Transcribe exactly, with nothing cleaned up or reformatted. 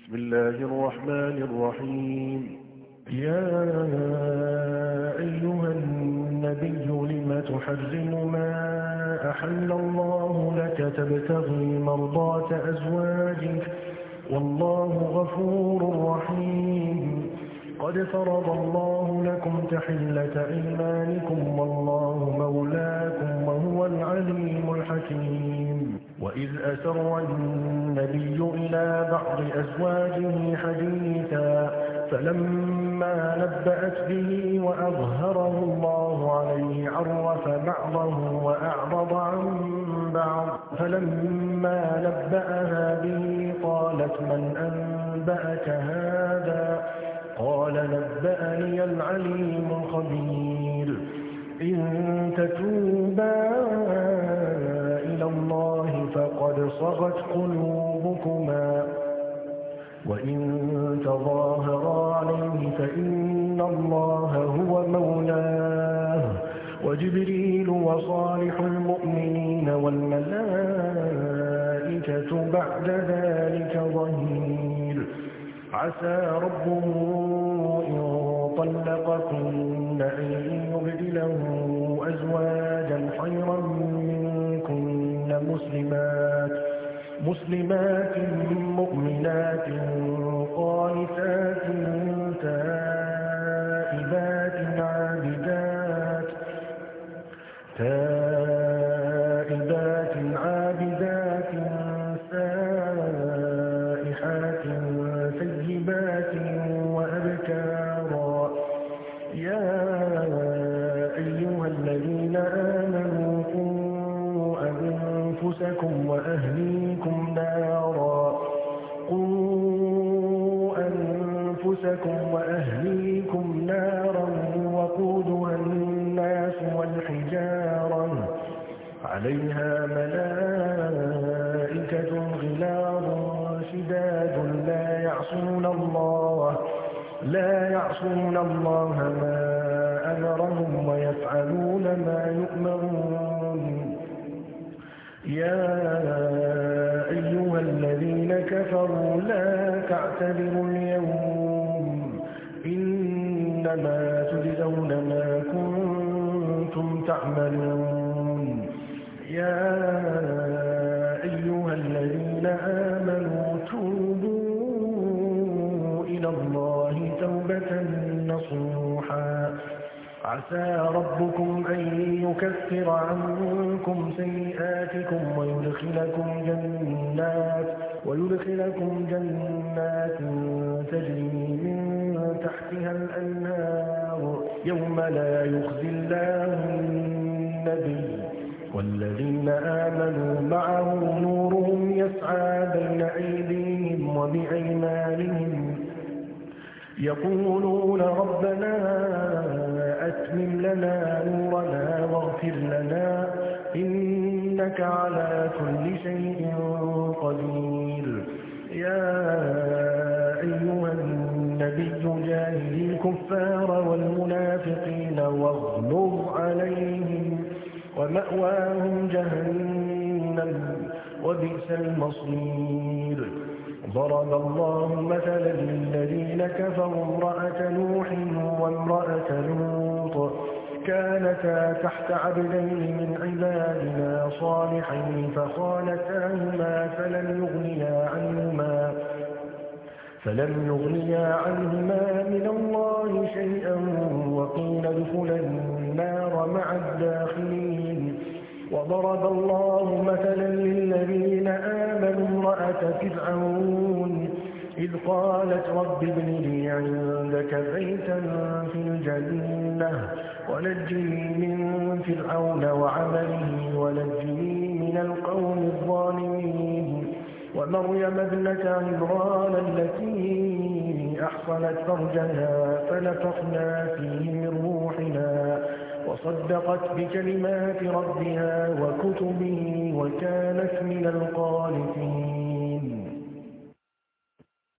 بسم الله الرحمن الرحيم. يا أيها النبي لم تحرم ما أحل الله لك تبتغي مرضات أزواجك والله غفور رحيم. قد فرض الله لكم تحلة أيمانكم والله مولاكم وهو العليم الحكيم. وإذ أسر النبي إلى بعض أزواجه حديثا فلما نبأت به وأظهره الله عليه عرف بعضه وأعرض عن بعض فلما نبأها به قالت من أنبأك هذا قال نبأني العليم الخبير. إن تتوبا إلى الله فقد صغت قلوبكما وإن تظاهرا عليه فإن الله هو مولاه وجبريل وصالح المؤمنين والملائكة بعد ذلك ظهير. عسى ربه إن طلقكن أن يبدله أزواجا خيرا منكن مسلمات مسلمات مؤمنات قانتات تائبات عابدات تائبات عابدات سائحات ثيبات وأبكارا. يا أيها الذين آمنوا قوا أنفسكم وأهليكم نارا قوا أنفسكم وأهليكم نارا وقودها الناس والحجارة عليها ملائكة غلاظ شداد لا يعصون الله لا يعصون الله ما أمرهم ويفعلون ما يؤمرون. يا أيها الذين كفروا لا تعتذروا اليوم إنما تجزون ما كنتم تعملون. يا أيها الذين آمنوا توبوا إلى الله توبة نصوحا عسى ربكم أن يكفر عنكم سيئاتكم ويدخلكم جنات ويدخلكم جنات تجري من تحتها الأنهار يوم لا يخزي الله النبي والذين آمنوا معه نورهم يسعى بين أيديهم وبأيمانهم يقولون ربنا أتمم لنا نورنا واغفر لنا إنك على كل شيء قدير. يا أيها النبي جاهد الكفار والمنافقين واغلظ عليهم ومأواهم جهنم وبئس المصير. ضرب الله مثلا للذين كفروا امرأة نوح وامرأة لوط كانتا تحت عبدين من عبادنا صالحين فخانتاهما فلم يغنيا عنهما فلم يغنيا عنهما من الله شيئا وقيل ادخلا النار مع الداخلين. وضرب الله مثلا للذين آمنوا امرأة فرعون إذ قالت رب ابن لي عندك بيتا في الجنة ونجني من فرعون وعمله ونجني من القوم الظالمين. ومريم ابنة عمران التي أحصنت فرجها فنفخنا فيه من روحنا وصدقت بكلمات ربها وكتبه وكانت من القانتين.